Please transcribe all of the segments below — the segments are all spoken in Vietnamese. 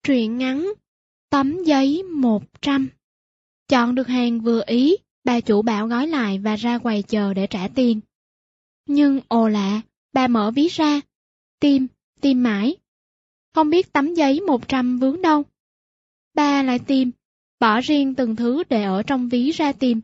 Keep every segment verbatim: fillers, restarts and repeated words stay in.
Truyện ngắn Tấm giấy một trăm. Chọn được hàng vừa ý, bà chủ bảo gói lại và ra quầy chờ để trả tiền. Nhưng ồ lạ, bà mở ví ra, tìm, tìm mãi. Không biết tấm giấy một trăm vướng đâu. Bà lại tìm, bỏ riêng từng thứ để ở trong ví ra tìm.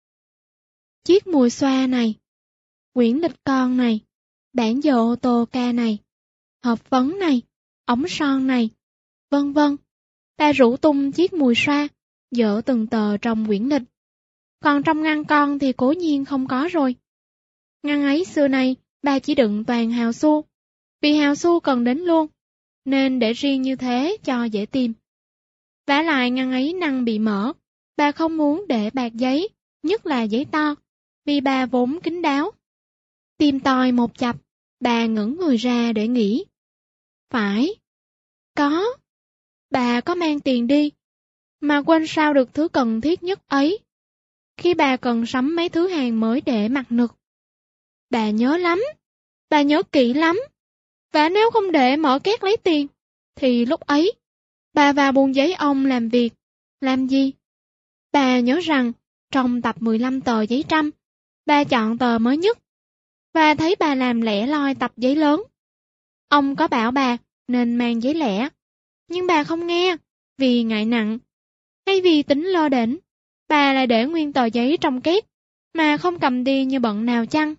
Chiếc mùi xoa này, quyển lịch con này, bản giờ ô tô ca này, hộp phấn này, ống son này, vân vân. Bà rủ tung chiếc mùi xoa, dỡ từng tờ trong quyển lịch. Còn trong ngăn con thì cố nhiên không có rồi. Ngăn ấy xưa nay, bà chỉ đựng toàn hào xu, vì hào xu cần đến luôn, nên để riêng như thế cho dễ tìm. Vả lại ngăn ấy năng bị mở, bà không muốn để bạc giấy, nhất là giấy to, vì bà vốn kín đáo. Tìm tòi một chập, bà ngẩng người ra để nghĩ. Phải, có. Bà có mang tiền đi, mà quên sao được thứ cần thiết nhất ấy. Khi bà cần sắm mấy thứ hàng mới để mặc nực. Bà nhớ lắm, bà nhớ kỹ lắm. Và nếu không để mở két lấy tiền, thì lúc ấy, bà vào buồng giấy ông làm việc. Làm gì? Bà nhớ rằng, trong tập mười lăm tờ giấy trăm, bà chọn tờ mới nhất, và thấy bà làm lẻ loi tập giấy lớn. Ông có bảo bà nên mang giấy lẻ, nhưng bà không nghe, vì ngại nặng, hay vì tính lơ đễnh, bà lại để nguyên tờ giấy trong két, mà không cầm đi như bận nào chăng?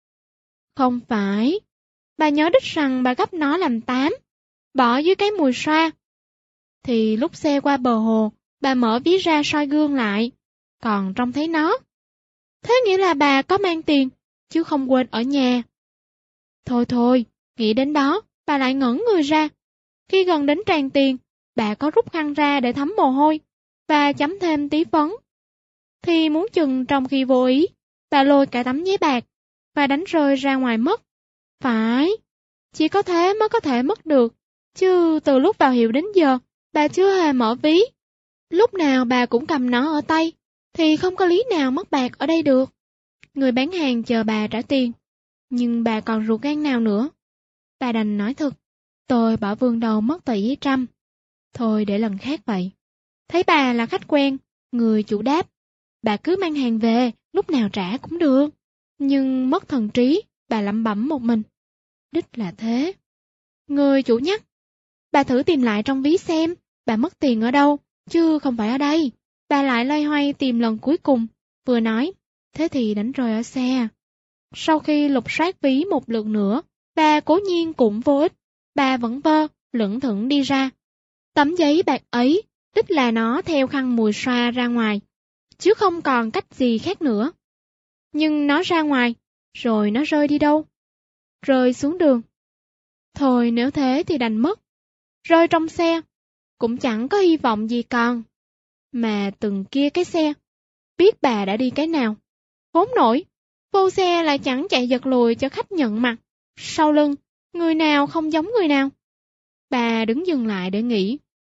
Không phải, bà nhớ đích rằng bà gấp nó làm tám, bỏ dưới cái mùi xoa. Thì lúc xe qua bờ hồ, bà mở ví ra soi gương lại, còn trông thấy nó. Thế nghĩa là bà có mang tiền, chứ không quên ở nhà. Thôi thôi, nghĩ đến đó, bà lại ngẩn người ra. Khi gần đến tràn tiền, bà có rút khăn ra để thấm mồ hôi, và chấm thêm tí phấn. Thì muốn chừng trong khi vô ý, bà lôi cả tấm giấy bạc, và đánh rơi ra ngoài mất. Phải, chỉ có thế mới có thể mất được, chứ từ lúc vào hiệu đến giờ, bà chưa hề mở ví. Lúc nào bà cũng cầm nó ở tay, thì không có lý nào mất bạc ở đây được. Người bán hàng chờ bà trả tiền, nhưng bà còn ruột gan nào nữa. Bà đành nói thật, tôi bỏ vương đầu mất tờ giấy trăm. Thôi để lần khác vậy. Thấy bà là khách quen, người chủ đáp, bà cứ mang hàng về, lúc nào trả cũng được. Nhưng mất thần trí, bà lẩm bẩm một mình. Đích là thế. Người chủ nhắc, bà thử tìm lại trong ví xem, bà mất tiền ở đâu, chứ không phải ở đây. Bà lại loay hoay tìm lần cuối cùng, vừa nói, thế thì đánh rơi ở xe. Sau khi lục soát ví một lượt nữa, bà cố nhiên cũng vô ích, bà vẫn vơ, lững thững đi ra. Tấm giấy bạc ấy, đích là nó theo khăn mùi xoa ra ngoài, chứ không còn cách gì khác nữa. Nhưng nó ra ngoài, rồi nó rơi đi đâu? Rơi xuống đường. Thôi nếu thế thì đành mất. Rơi trong xe, cũng chẳng có hy vọng gì còn. Mà từng kia cái xe, biết bà đã đi cái nào. Khốn nổi, vô xe lại chẳng chạy giật lùi cho khách nhận mặt. Sau lưng, người nào không giống người nào. Bà đứng dừng lại để nghĩ.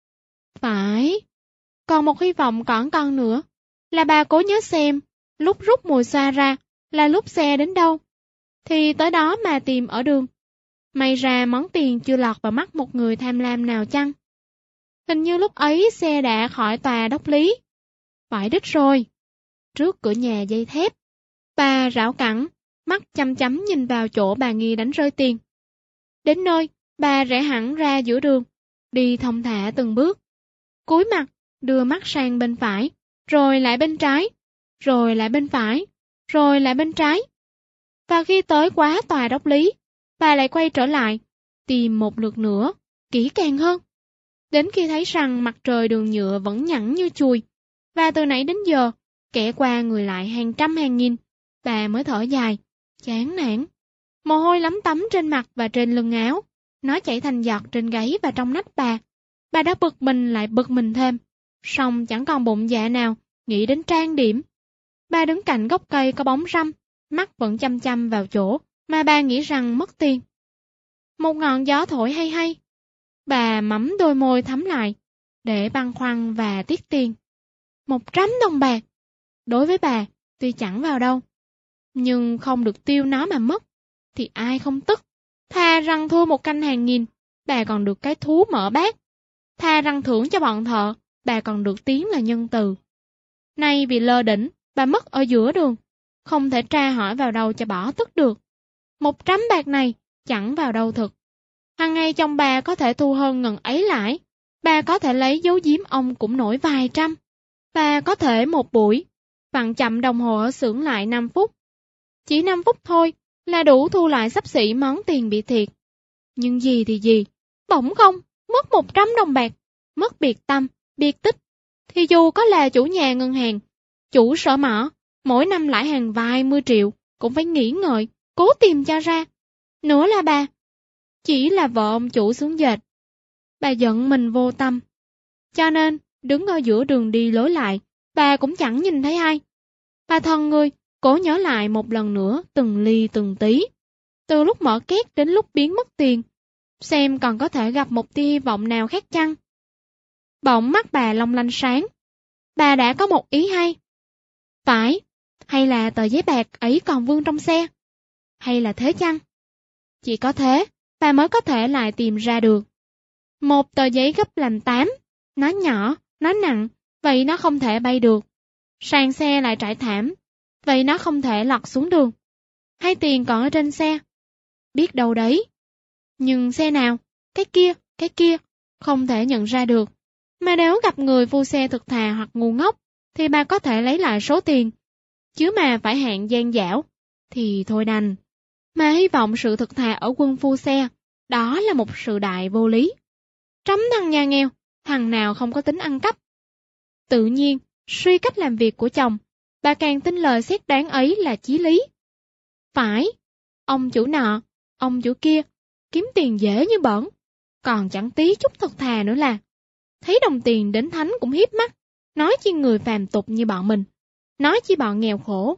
Phải, còn một hy vọng còn con nữa, là bà cố nhớ xem, lúc rút mùi xoa ra, là lúc xe đến đâu. Thì tới đó mà tìm ở đường. May ra món tiền chưa lọt vào mắt một người tham lam nào chăng? Hình như lúc ấy xe đã khỏi tòa đốc lý. Phải đích rồi. Trước cửa nhà dây thép, bà rảo cẳng, mắt chăm chăm nhìn vào chỗ bà nghi đánh rơi tiền. Đến nơi, bà rẽ hẳn ra giữa đường, đi thong thả từng bước. Cúi mặt, đưa mắt sang bên phải, rồi lại bên trái, rồi lại bên phải, rồi lại bên trái. Và khi tới quá tòa đốc lý, bà lại quay trở lại, tìm một lượt nữa, kỹ càng hơn. Đến khi thấy rằng mặt trời đường nhựa vẫn nhẵn như chùi, và từ nãy đến giờ, kẻ qua người lại hàng trăm hàng nghìn, bà mới thở dài, chán nản. Mồ hôi lấm tấm trên mặt và trên lưng áo, nó chảy thành giọt trên gáy và trong nách bà. Bà đã bực mình lại bực mình thêm, song chẳng còn bụng dạ nào nghĩ đến trang điểm. Bà đứng cạnh gốc cây có bóng râm, mắt vẫn chăm chăm vào chỗ mà bà nghĩ rằng mất tiền. Một ngọn gió thổi hay hay. Bà mắm đôi môi thắm lại, để băn khoăn và tiếc tiền. Một trăm đồng bạc. Đối với bà, tuy chẳng vào đâu, nhưng không được tiêu nó mà mất, thì ai không tức. Thà rằng thua một canh hàng nghìn, bà còn được cái thú mở bát. Tha rằng thưởng cho bọn thợ, bà còn được tiếng là nhân từ. Nay vì lơ đỉnh, bà mất ở giữa đường, không thể tra hỏi vào đâu cho bỏ tức được. Một trăm bạc này chẳng vào đâu thực. Hằng ngày chồng bà có thể thu hơn ngần ấy lại, bà có thể lấy dấu giếm ông cũng nổi vài trăm. Bà có thể một buổi, vặn chậm đồng hồ ở xưởng lại năm phút. Chỉ năm phút thôi là đủ thu lại xấp xỉ món tiền bị thiệt. Nhưng gì thì gì, bỗng không, mất một trăm đồng bạc, mất biệt tâm, biệt tích. Thì dù có là chủ nhà ngân hàng, chủ sở mỏ, mỗi năm lãi hàng vài mươi triệu, cũng phải nghĩ ngợi, cố tìm cho ra. Nữa là bà, chỉ là vợ ông chủ xưởng dệt. Bà giận mình vô tâm. Cho nên, đứng ở giữa đường đi lối lại, bà cũng chẳng nhìn thấy ai. Bà thân người, cố nhớ lại một lần nữa từng ly từng tí. Từ lúc mở két đến lúc biến mất tiền, xem còn có thể gặp một tia hy vọng nào khác chăng. Bỗng mắt bà long lanh sáng. Bà đã có một ý hay. Phải, hay là tờ giấy bạc ấy còn vương trong xe? Hay là thế chăng? Chỉ có thế, bà mới có thể lại tìm ra được. Một tờ giấy gấp làm tám, nó nhỏ, nó nặng, vậy nó không thể bay được. Sàn xe lại trải thảm, vậy nó không thể lọt xuống đường. Hay tiền còn ở trên xe? Biết đâu đấy. Nhưng xe nào? Cái kia, cái kia, không thể nhận ra được. Mà nếu gặp người phu xe thực thà hoặc ngu ngốc, thì bà có thể lấy lại số tiền. Chứ mà phải hạng gian dảo, thì thôi đành. Mà hy vọng sự thực thà ở quân phu xe, đó là một sự đại vô lý. Trắm thằng nhà nghèo, thằng nào không có tính ăn cắp. Tự nhiên, suy cách làm việc của chồng, bà càng tin lời xét đoán ấy là chí lý. Phải, ông chủ nọ, ông chủ kia, kiếm tiền dễ như bẩn, còn chẳng tí chút thật thà nữa là. Thấy đồng tiền đến thánh cũng hiếp mắt, nói chi người phàm tục như bọn mình, nói chi bọn nghèo khổ.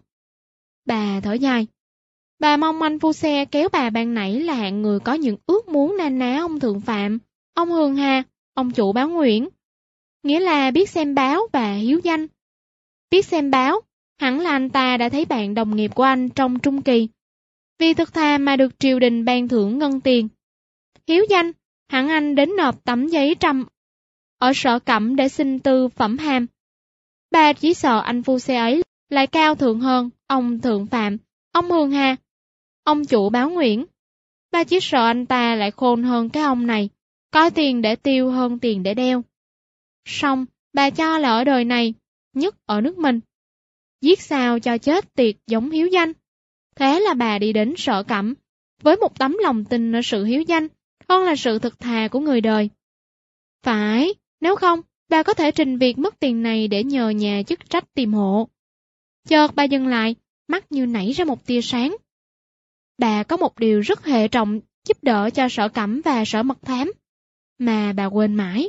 Bà thở dài. Bà mong anh phu xe kéo bà ban nãy là hạng người có những ước muốn na ná ông Thượng Phạm, ông Hường Hà, ông chủ báo Nguyễn. Nghĩa là biết xem báo và hiếu danh. Biết xem báo, hẳn là anh ta đã thấy bạn đồng nghiệp của anh trong trung kỳ. Vì thực thà mà được triều đình ban thưởng ngân tiền. Hiếu danh, hẳn anh đến nộp tấm giấy trăm ở sở cẩm để xin tư phẩm hàm. Bà chỉ sợ anh phu xe ấy lại cao thượng hơn ông Thượng Phạm, ông Hường Hà, ông chủ báo Nguyễn. Bà chỉ sợ anh ta lại khôn hơn cái ông này, có tiền để tiêu hơn tiền để đeo. Xong, bà cho là ở đời này, nhất ở nước mình. Giết sao cho chết tiệt giống hiếu danh. Thế là bà đi đến sở cẩm, với một tấm lòng tin ở sự hiếu danh, hơn là sự thực thà của người đời. Phải, nếu không, bà có thể trình việc mất tiền này để nhờ nhà chức trách tìm hộ. Chợt bà dừng lại, mắt như nảy ra một tia sáng. Bà có một điều rất hệ trọng giúp đỡ cho sở cẩm và sở mật thám, mà bà quên mãi.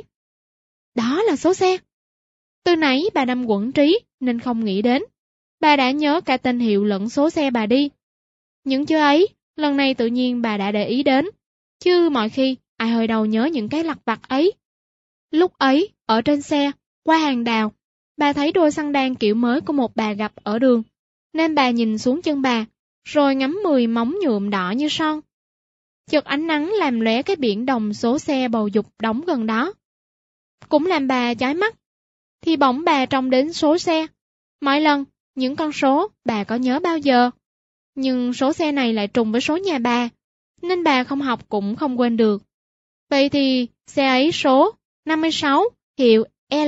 Đó là số xe. Từ nãy bà đâm quẩn trí nên không nghĩ đến. Bà đã nhớ cả tên hiệu lẫn số xe bà đi. Những chữ ấy, lần này tự nhiên bà đã để ý đến. Chứ mọi khi, ai hơi đâu nhớ những cái lặt vặt ấy. Lúc ấy, ở trên xe, qua hàng đào, bà thấy đôi xăng đan kiểu mới của một bà gặp ở đường. Nên bà nhìn xuống chân bà, rồi ngắm mười móng nhuộm đỏ như son. Chợt ánh nắng làm lóe cái biển đồng số xe bầu dục đóng gần đó. Cũng làm bà chói mắt. Thì bỗng bà trông đến số xe. Mỗi lần, những con số bà có nhớ bao giờ. Nhưng số xe này lại trùng với số nhà bà, nên bà không học cũng không quên được. Vậy thì xe ấy số năm mươi sáu, hiệu L.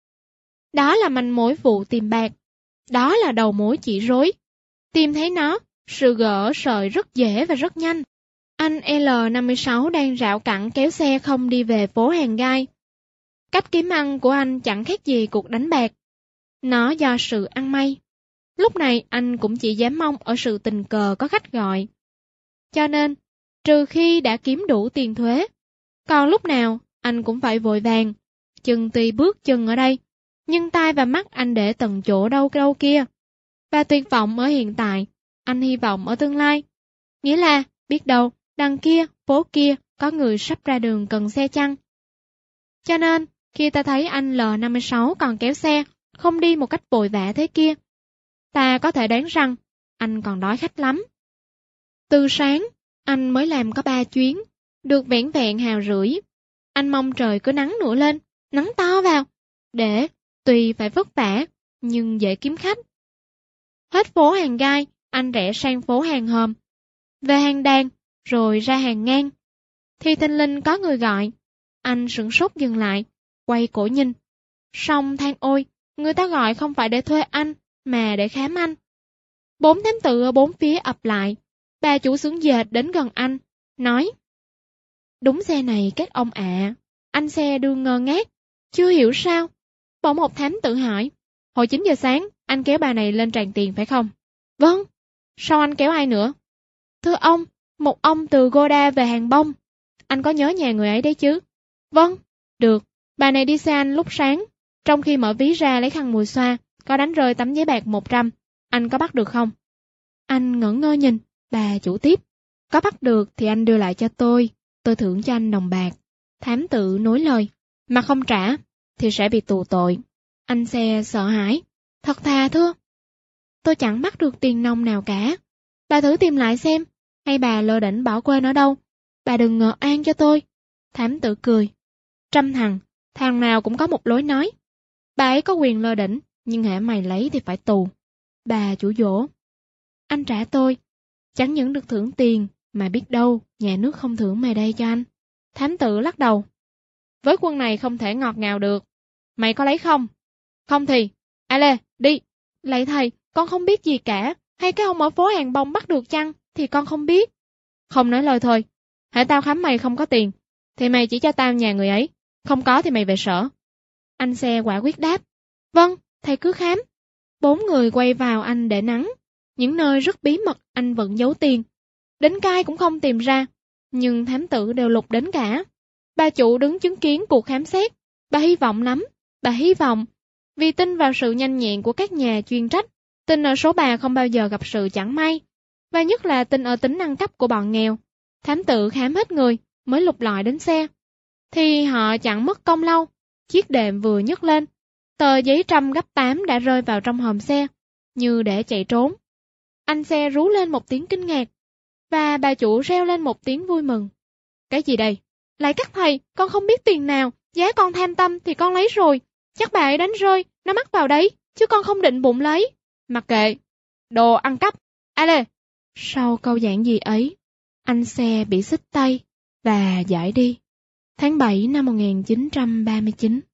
Đó là manh mối vụ tìm bạc. Đó là đầu mối chỉ rối. Tìm thấy nó, sự gỡ sợi rất dễ và rất nhanh. Anh L năm mươi sáu đang rảo cẳng kéo xe không đi về phố Hàng Gai. Cách kiếm ăn của anh chẳng khác gì cuộc đánh bạc. Nó do sự ăn may. Lúc này anh cũng chỉ dám mong ở sự tình cờ có khách gọi. Cho nên, trừ khi đã kiếm đủ tiền thuế, còn lúc nào anh cũng phải vội vàng. Chân tuy bước chân ở đây, nhưng tai và mắt anh để tận chỗ đâu đâu kia. Và tuyệt vọng ở hiện tại, anh hy vọng ở tương lai. Nghĩa là, biết đâu, đằng kia, phố kia, có người sắp ra đường cần xe chăng. Cho nên, khi ta thấy anh L năm mươi sáu còn kéo xe, không đi một cách vội vã thế kia, ta có thể đoán rằng, anh còn đói khách lắm. Từ sáng, anh mới làm có ba chuyến, được vẻn vẹn hào rưỡi. Anh mong trời cứ nắng nữa lên, nắng to vào, để tuy phải vất vả, nhưng dễ kiếm khách. Hết phố hàng gai, anh rẽ sang phố hàng hòm, về hàng đàn, rồi ra hàng ngang. Thì thình lình có người gọi. Anh sửng sốt dừng lại, quay cổ nhìn. Xong than ôi, người ta gọi không phải để thuê anh, mà để khám anh. Bốn thám tử ở bốn phía ập lại. Bà chủ xưởng dệt đến gần anh, nói: Đúng xe này các ông ạ. Anh xe đương ngơ ngác, chưa hiểu sao. Bỗng một thám tử hỏi: Hồi chín giờ sáng, anh kéo bà này lên tràng tiền phải không? Vâng. Sao anh kéo ai nữa? Thưa ông, một ông từ Goda về hàng bông. Anh có nhớ nhà người ấy đấy chứ? Vâng. Được, bà này đi xe anh lúc sáng, trong khi mở ví ra lấy khăn mùi xoa, có đánh rơi tấm giấy bạc một trăm. Anh có bắt được không? Anh ngẩn ngơ nhìn, bà chủ tiếp: Có bắt được thì anh đưa lại cho tôi, tôi thưởng cho anh đồng bạc. Thám tử nối lời: Mà không trả, thì sẽ bị tù tội. Anh xe sợ hãi: Thật thà thưa, tôi chẳng bắt được tiền nong nào cả. Bà thử tìm lại xem, hay bà lơ đễnh bỏ quên ở đâu. Bà đừng ngờ oan cho tôi. Thám tử cười: Trăm thằng, thằng nào cũng có một lối nói. Bà ấy có quyền lơ đễnh, nhưng hễ mày lấy thì phải tù. Bà chủ dỗ: Anh trả tôi, chẳng những được thưởng tiền, mà biết đâu nhà nước không thưởng mày đây cho anh. Thám tử lắc đầu: Với quân này không thể ngọt ngào được. Mày có lấy không? Không thì, ai lê, đi. Lạy thầy, con không biết gì cả. Hay cái ông ở phố hàng bông bắt được chăng? Thì con không biết. Không nói lời thôi. Hãy tao khám mày không có tiền, thì mày chỉ cho tao nhà người ấy. Không có thì mày về sở. Anh xe quả quyết đáp: Vâng, thầy cứ khám. Bốn người quay vào anh để nắng. Những nơi rất bí mật anh vẫn giấu tiền. Đến cai cũng không tìm ra. Nhưng thám tử đều lục đến cả. Bà chủ đứng chứng kiến cuộc khám xét. Bà hy vọng lắm. Bà hy vọng. Vì tin vào sự nhanh nhẹn của các nhà chuyên trách. Tin ở số bà không bao giờ gặp sự chẳng may. Và nhất là tin ở tính năng cấp của bọn nghèo. Thám tử khám hết người mới lục lọi đến xe. Thì họ chẳng mất công lâu. Chiếc đệm vừa nhấc lên, tờ giấy trăm gấp tám đã rơi vào trong hòm xe, như để chạy trốn. Anh xe rú lên một tiếng kinh ngạc, và bà chủ reo lên một tiếng vui mừng. Cái gì đây? Lại các thầy, con không biết tiền nào, giá con tham tâm thì con lấy rồi. Chắc bà ấy đánh rơi, nó mắc vào đấy, chứ con không định bụng lấy. Mặc kệ, đồ ăn cắp, ai lê. Sau câu giảng gì ấy, anh xe bị xích tay và giải đi. Tháng bảy năm một nghìn chín trăm ba mươi chín.